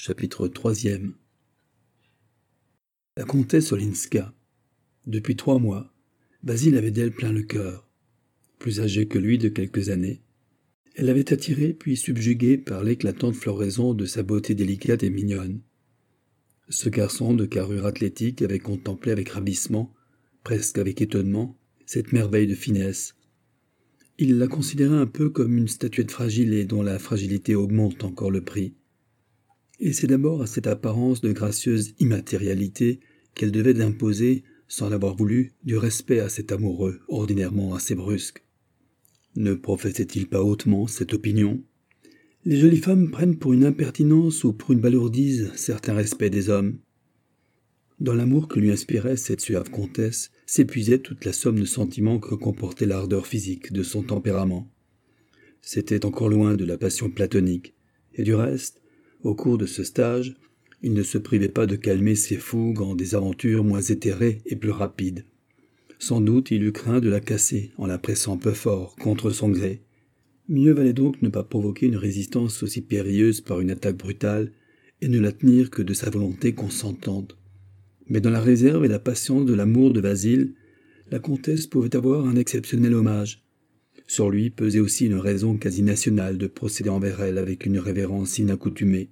Chapitre 3e. La comtesse Olinska. Depuis 3 mois, Basile avait d'elle plein le cœur. Plus âgée que lui de quelques années, elle l'avait attiré puis subjugué par l'éclatante floraison de sa beauté délicate et mignonne. Ce garçon de carrure athlétique avait contemplé avec ravissement, presque avec étonnement, cette merveille de finesse. Il la considérait un peu comme une statuette fragile et dont la fragilité augmente encore le prix. Et c'est d'abord à cette apparence de gracieuse immatérialité qu'elle devait d'imposer, sans l'avoir voulu, du respect à cet amoureux, ordinairement assez brusque. Ne professait-il pas hautement cette opinion ? Les jolies femmes prennent pour une impertinence ou pour une balourdise certains respects des hommes. Dans l'amour que lui inspirait cette suave comtesse s'épuisait toute la somme de sentiments que comportait l'ardeur physique de son tempérament. C'était encore loin de la passion platonique, et du reste, au cours de ce stage, il ne se privait pas de calmer ses fougues en des aventures moins éthérées et plus rapides. Sans doute il eut craint de la casser en la pressant peu fort, contre son gré. Mieux valait donc ne pas provoquer une résistance aussi périlleuse par une attaque brutale et ne la tenir que de sa volonté consentante. Mais dans la réserve et la patience de l'amour de Basile, la comtesse pouvait avoir un exceptionnel hommage. Sur lui pesait aussi une raison quasi nationale de procéder envers elle avec une révérence inaccoutumée.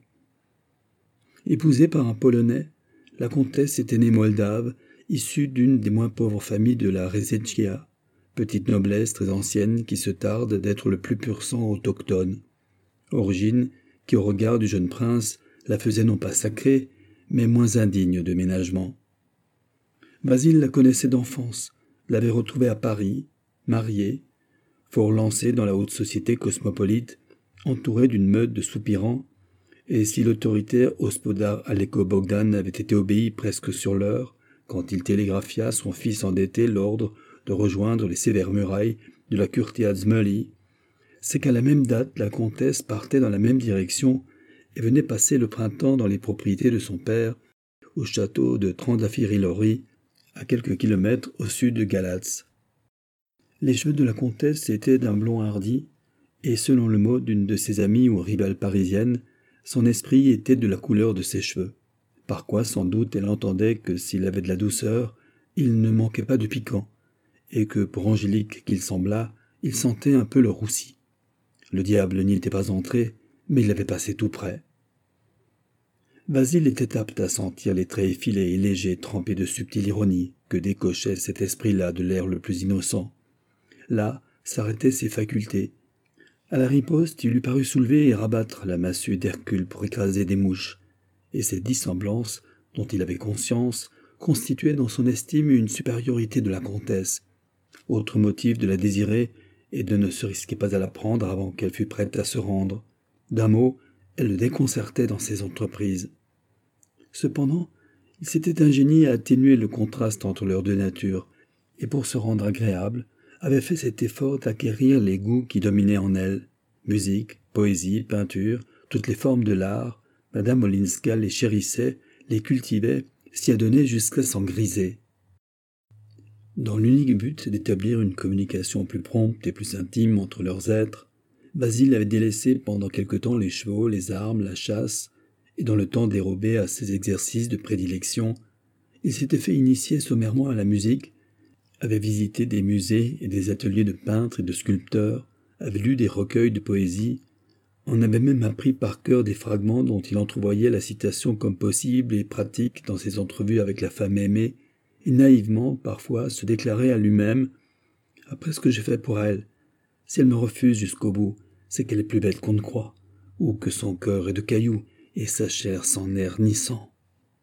Épousée par un Polonais, la comtesse était née moldave, issue d'une des moins pauvres familles de la Rzeczia, petite noblesse très ancienne qui se tarde d'être le plus pur sang autochtone. Origine qui, au regard du jeune prince, la faisait non pas sacrée, mais moins indigne de ménagement. Basile la connaissait d'enfance, l'avait retrouvée à Paris, mariée, fort lancée dans la haute société cosmopolite, entourée d'une meute de soupirants, et si l'autoritaire Hospodar Aleko Bogdan avait été obéi presque sur l'heure, quand il télégraphia à son fils endetté l'ordre de rejoindre les sévères murailles de la Curtea Zmöli, c'est qu'à la même date la comtesse partait dans la même direction et venait passer le printemps dans les propriétés de son père, au château de Trandafiri-Lori, à quelques kilomètres au sud de Galatz. Les cheveux de la comtesse étaient d'un blond hardi, et selon le mot d'une de ses amies ou rivales parisiennes, son esprit était de la couleur de ses cheveux, par quoi sans doute elle entendait que s'il avait de la douceur, il ne manquait pas de piquant, et que pour angélique qu'il semblât, il sentait un peu le roussi. Le diable n'y était pas entré, mais il avait passé tout près. Basile était apte à sentir les traits effilés et légers trempés de subtile ironie que décochait cet esprit-là de l'air le plus innocent. Là s'arrêtaient ses facultés. À la riposte, il lui parut soulever et rabattre la massue d'Hercule pour écraser des mouches, et ces dissemblances, dont il avait conscience, constituaient dans son estime une supériorité de la comtesse. Autre motif de la désirer et de ne se risquer pas à la prendre avant qu'elle fût prête à se rendre. D'un mot, elle le déconcertait dans ses entreprises. Cependant, il s'était ingénié à atténuer le contraste entre leurs deux natures, et pour se rendre agréable, avait fait cet effort d'acquérir les goûts qui dominaient en elle. Musique, poésie, peinture, toutes les formes de l'art, Madame Olinska les chérissait, les cultivait, s'y adonnait jusqu'à s'en griser. Dans l'unique but d'établir une communication plus prompte et plus intime entre leurs êtres, Basile avait délaissé pendant quelque temps les chevaux, les armes, la chasse, et dans le temps dérobé à ses exercices de prédilection, il s'était fait initier sommairement à la musique, avait visité des musées et des ateliers de peintres et de sculpteurs, avait lu des recueils de poésie, en avait même appris par cœur des fragments dont il entrevoyait la citation comme possible et pratique dans ses entrevues avec la femme aimée, et naïvement, parfois, se déclarait à lui-même « Après ce que j'ai fait pour elle, si elle me refuse jusqu'au bout, c'est qu'elle est plus belle qu'on ne croit, ou que son cœur est de cailloux, et sa chair sans nerf ni sang. »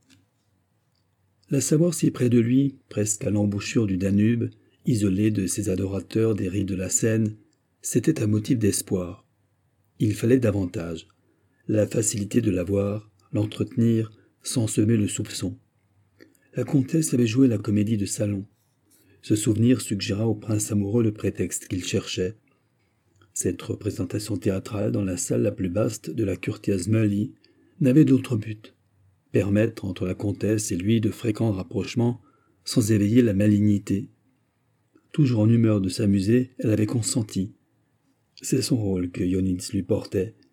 La savoir si près de lui, presque à l'embouchure du Danube, isolé de ses adorateurs des rives de la Seine, c'était un motif d'espoir. Il fallait davantage. La facilité de l'avoir, l'entretenir, sans semer le soupçon. La comtesse avait joué la comédie de salon. Ce souvenir suggéra au prince amoureux le prétexte qu'il cherchait. Cette représentation théâtrale dans la salle la plus vaste de la Curtea Zmöli n'avait d'autre but. Permettre entre la comtesse et lui de fréquents rapprochements sans éveiller la malignité. Toujours en humeur de s'amuser, elle avait consenti. C'est son rôle que Yonitz lui portait,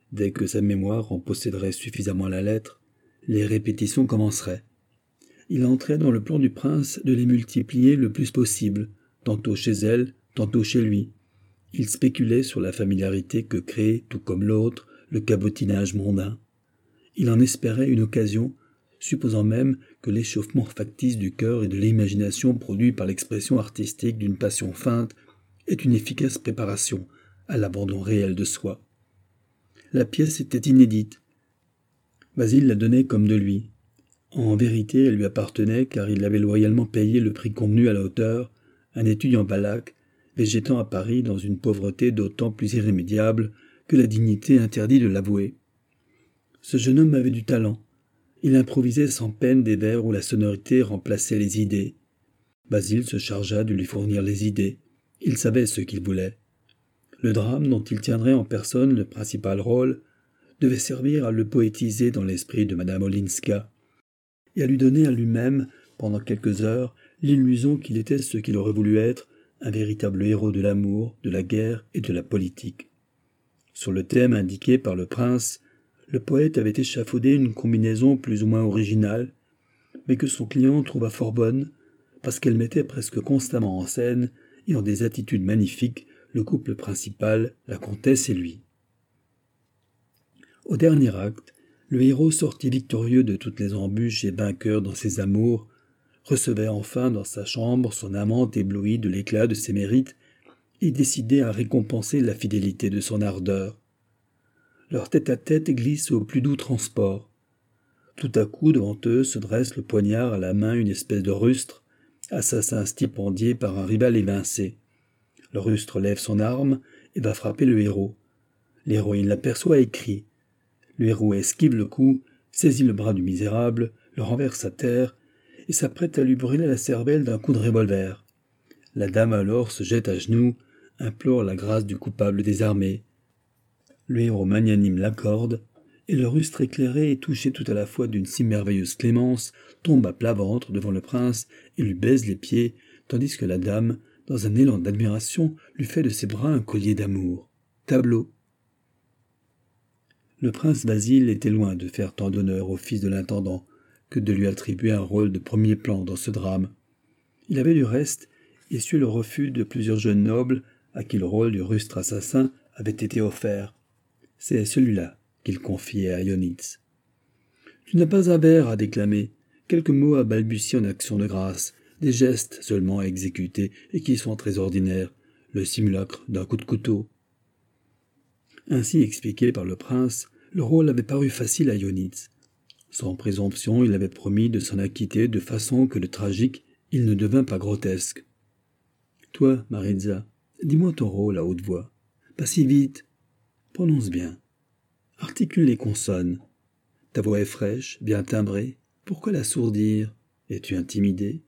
Dès que sa mémoire en posséderait suffisamment la lettre, les répétitions commenceraient. Il entrait dans le plan du prince de les multiplier le plus possible, tantôt chez elle, tantôt chez lui. Il spéculait sur la familiarité que crée, tout comme l'autre, le cabotinage mondain. Il en espérait une occasion, supposant même que l'échauffement factice du cœur et de l'imagination produit par l'expression artistique d'une passion feinte est une efficace préparation à l'abandon réel de soi. La pièce était inédite. Basile la donnait comme de lui. En vérité, elle lui appartenait car il avait loyalement payé le prix convenu à la hauteur, un étudiant balaque, végétant à Paris dans une pauvreté d'autant plus irrémédiable que la dignité interdit de l'avouer. Ce jeune homme avait du talent. Il improvisait sans peine des vers où la sonorité remplaçait les idées. Basile se chargea de lui fournir les idées. Il savait ce qu'il voulait. Le drame dont il tiendrait en personne le principal rôle devait servir à le poétiser dans l'esprit de Madame Olinska et à lui donner à lui-même, pendant quelques heures, l'illusion qu'il était ce qu'il aurait voulu être, un véritable héros de l'amour, de la guerre et de la politique. Sur le thème indiqué par le prince, le poète avait échafaudé une combinaison plus ou moins originale, mais que son client trouva fort bonne, parce qu'elle mettait presque constamment en scène, et en des attitudes magnifiques, le couple principal, la comtesse et lui. Au dernier acte, le héros sortit victorieux de toutes les embûches et vainqueur dans ses amours, recevait enfin dans sa chambre son amante éblouie de l'éclat de ses mérites et décidé à récompenser la fidélité de son ardeur. Leur tête-à-tête glisse au plus doux transport. Tout à coup, devant eux, se dresse le poignard à la main une espèce de rustre, assassin stipendié par un rival évincé. Le rustre lève son arme et va frapper le héros. L'héroïne l'aperçoit et crie. Le héros esquive le coup, saisit le bras du misérable, le renverse à terre et s'apprête à lui brûler la cervelle d'un coup de revolver. La dame alors se jette à genoux, implore la grâce du coupable désarmé. Le héros magnanime l'accorde, et le rustre éclairé et touché tout à la fois d'une si merveilleuse clémence, tombe à plat ventre devant le prince et lui baise les pieds, tandis que la dame, dans un élan d'admiration, lui fait de ses bras un collier d'amour. Tableau. Le prince Basile était loin de faire tant d'honneur au fils de l'intendant que de lui attribuer un rôle de premier plan dans ce drame. Il avait du reste essuie le refus de plusieurs jeunes nobles à qui le rôle du rustre assassin avait été offert. C'est celui-là qu'il confiait à Ionitz. Tu n'as pas un vers à déclamer, quelques mots à balbutier en action de grâce, des gestes seulement à exécuter et qui sont très ordinaires, le simulacre d'un coup de couteau. Ainsi expliqué par le prince, le rôle avait paru facile à Ionitz. Sans présomption, il avait promis de s'en acquitter de façon que le tragique, il ne devint pas grotesque. Toi, Maritza, dis-moi ton rôle à haute voix. Pas si vite. Prononce bien. Articule les consonnes. Ta voix est fraîche, bien timbrée. Pourquoi la sourdir? Es-tu intimidée?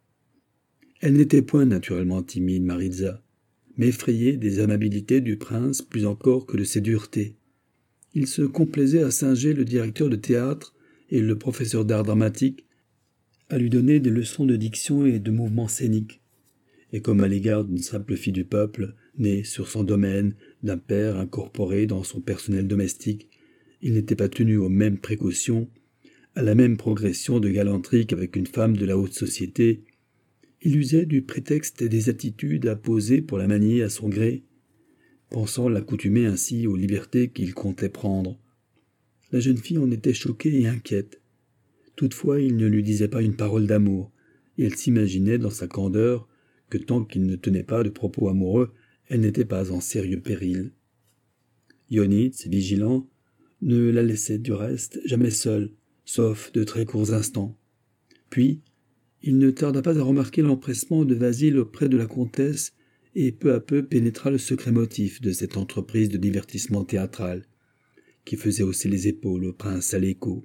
Elle n'était point naturellement timide, Maritza, mais effrayée des amabilités du prince plus encore que de ses duretés. Il se complaisait à singer le directeur de théâtre et le professeur d'art dramatique, à lui donner des leçons de diction et de mouvements scéniques. Et comme à l'égard d'une simple fille du peuple, née sur son domaine, d'un père incorporé dans son personnel domestique, il n'était pas tenu aux mêmes précautions, à la même progression de galanterie qu'avec une femme de la haute société. Il usait du prétexte et des attitudes à poser pour la manier à son gré, pensant l'accoutumer ainsi aux libertés qu'il comptait prendre. La jeune fille en était choquée et inquiète. Toutefois, il ne lui disait pas une parole d'amour, et elle s'imaginait dans sa candeur que tant qu'il ne tenait pas de propos amoureux, elle n'était pas en sérieux péril. Ionitz, vigilant, ne la laissait du reste jamais seule, sauf de très courts instants. Puis, il ne tarda pas à remarquer l'empressement de Basile auprès de la comtesse et peu à peu pénétra le secret motif de cette entreprise de divertissement théâtral, qui faisait hausser les épaules au prince Aléco.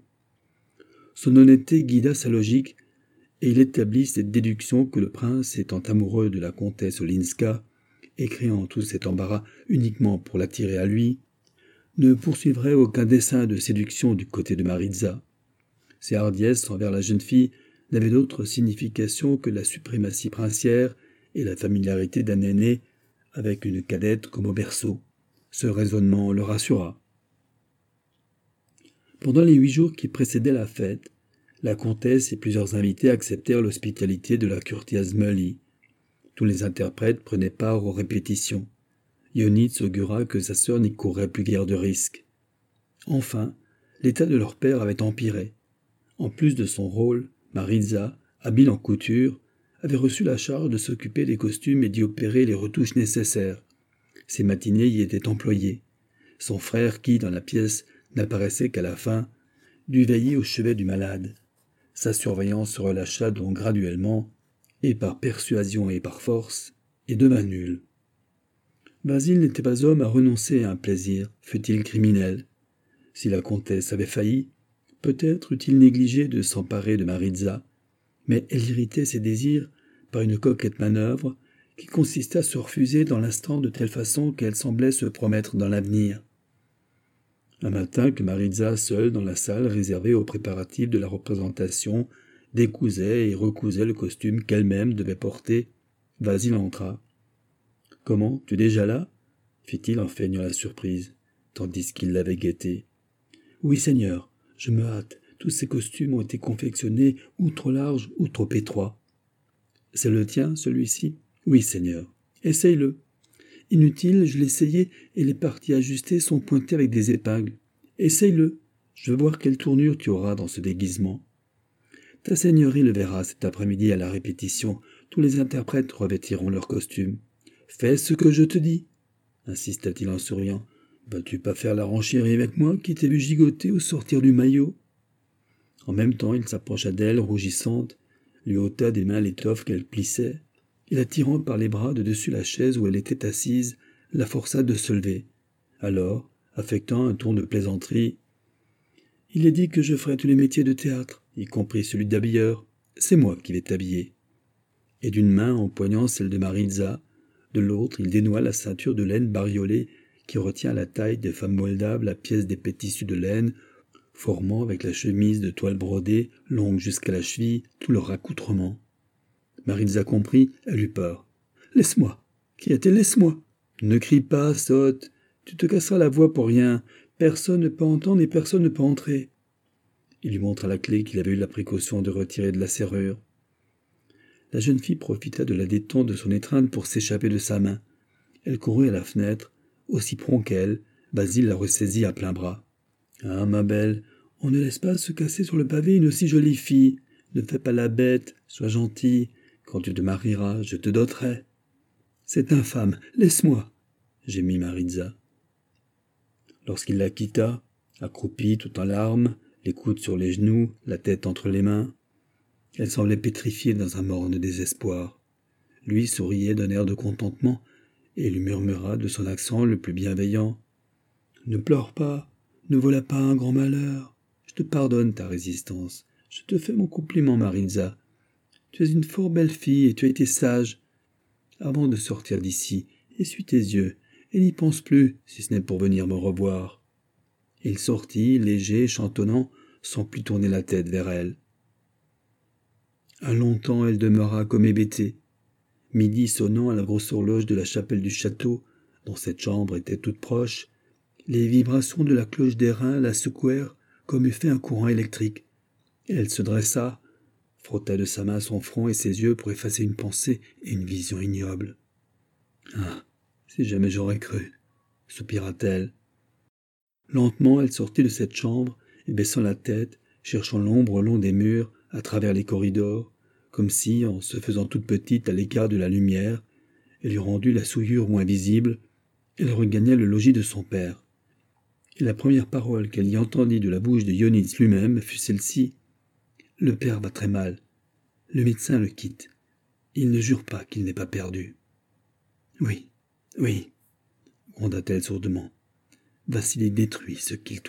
Son honnêteté guida sa logique, et il établit cette déduction que le prince, étant amoureux de la comtesse Olinska, et créant tout cet embarras uniquement pour l'attirer à lui, ne poursuivrait aucun dessein de séduction du côté de Maritza. Ses hardiesses envers la jeune fille n'avaient d'autre signification que la suprématie princière et la familiarité d'un aîné avec une cadette comme au berceau. Ce raisonnement le rassura. Pendant les 8 jours qui précédaient la fête, la comtesse et plusieurs invités acceptèrent l'hospitalité de la courtiase Molly. Tous les interprètes prenaient part aux répétitions. Ionitz augura que sa sœur n'y courrait plus guère de risques. Enfin, l'état de leur père avait empiré. En plus de son rôle, Maritza, habile en couture, avait reçu la charge de s'occuper des costumes et d'y opérer les retouches nécessaires. Ses matinées y étaient employées. Son frère, qui, dans la pièce, n'apparaissait qu'à la fin, dut veiller au chevet du malade. Sa surveillance se relâcha donc graduellement, et par persuasion et par force, et devint nulle. Basile n'était pas homme à renoncer à un plaisir, fût-il criminel. Si la comtesse avait failli, peut-être eût-il négligé de s'emparer de Maritza, mais elle irritait ses désirs par une coquette manœuvre qui consistait à se refuser dans l'instant de telle façon qu'elle semblait se promettre dans l'avenir. Un matin que Maritza, seule dans la salle réservée aux préparatifs de la représentation, décousait et recousait le costume qu'elle-même devait porter, Basile entra. « Comment, tu es déjà là ?» fit-il en feignant la surprise, tandis qu'il l'avait guetté. « Oui, Seigneur, je me hâte. Tous ces costumes ont été confectionnés ou trop larges ou trop étroits. »« C'est le tien, celui-ci ?»« Oui, Seigneur. »« Essaye-le. » »« Inutile, je l'ai essayé et les parties ajustées sont pointées avec des épingles. »« Essaye-le. Je veux voir quelle tournure tu auras dans ce déguisement. »« Ta seigneurie le verra cet après-midi à la répétition. Tous les interprètes revêtiront leurs costumes. »« Fais ce que je te dis, » insista-t-il en souriant. « Vas-tu pas faire la renchérie avec moi qui t'ai vu gigoter au sortir du maillot ?» En même temps, il s'approcha d'elle, rougissante, lui ôta des mains l'étoffe qu'elle plissait, et la tirant par les bras de dessus la chaise où elle était assise, la força de se lever. Alors, affectant un ton de plaisanterie, « Il est dit que je ferai tous les métiers de théâtre, y compris celui d'habilleur. C'est moi qui vais t'habiller. » Et d'une main empoignant celle de Maritza, de l'autre il dénoua la ceinture de laine bariolée qui retient à la taille des femmes moldaves la pièce d'épais tissu de laine, formant avec la chemise de toile brodée, longue jusqu'à la cheville, tout leur accoutrement. Maritza comprit, elle eut peur. « Laisse-moi » cria-t-elle, « laisse-moi »« Ne crie pas, sotte, tu te casseras la voix pour rien. Personne ne peut entendre et personne ne peut entrer. » Il lui montra la clé qu'il avait eu la précaution de retirer de la serrure. La jeune fille profita de la détente de son étreinte pour s'échapper de sa main. Elle courut à la fenêtre. Aussi prompt qu'elle, Basile la ressaisit à plein bras. « Ah, ma belle, on ne laisse pas se casser sur le pavé une aussi jolie fille. Ne fais pas la bête, sois gentille. Quand tu te marieras, je te doterai. »« C'est infâme, laisse-moi » gémit Maritza. Lorsqu'il la quitta, accroupie tout en larmes, les coudes sur les genoux, la tête entre les mains, elle semblait pétrifiée dans un morne désespoir. Lui souriait d'un air de contentement et lui murmura de son accent le plus bienveillant. « Ne pleure pas, ne voilà pas un grand malheur. Je te pardonne ta résistance. Je te fais mon compliment, Maritza. Tu es une fort belle fille et tu as été sage. Avant de sortir d'ici, essuie tes yeux et n'y pense plus, si ce n'est pour venir me revoir. » Il sortit, léger, chantonnant, sans plus tourner la tête vers elle. Un long temps, elle demeura comme hébétée. Midi sonnant à la grosse horloge de la chapelle du château, dont cette chambre était toute proche, les vibrations de la cloche d'airain la secouèrent comme eût fait un courant électrique. Elle se dressa, frotta de sa main son front et ses yeux pour effacer une pensée et une vision ignoble. « Ah, si jamais j'aurais cru !» soupira-t-elle. Lentement, elle sortit de cette chambre et, baissant la tête, cherchant l'ombre au long des murs, à travers les corridors, comme si, en se faisant toute petite à l'écart de la lumière, elle eût rendu la souillure moins visible, elle regagna le logis de son père. Et la première parole qu'elle y entendit de la bouche de Ionitz lui-même fut celle-ci. « Le père va très mal. Le médecin le quitte. Il ne jure pas qu'il n'est pas perdu. »« Oui, oui, » gronda-t-elle sourdement. « Vassili détruit ce qu'il touche. »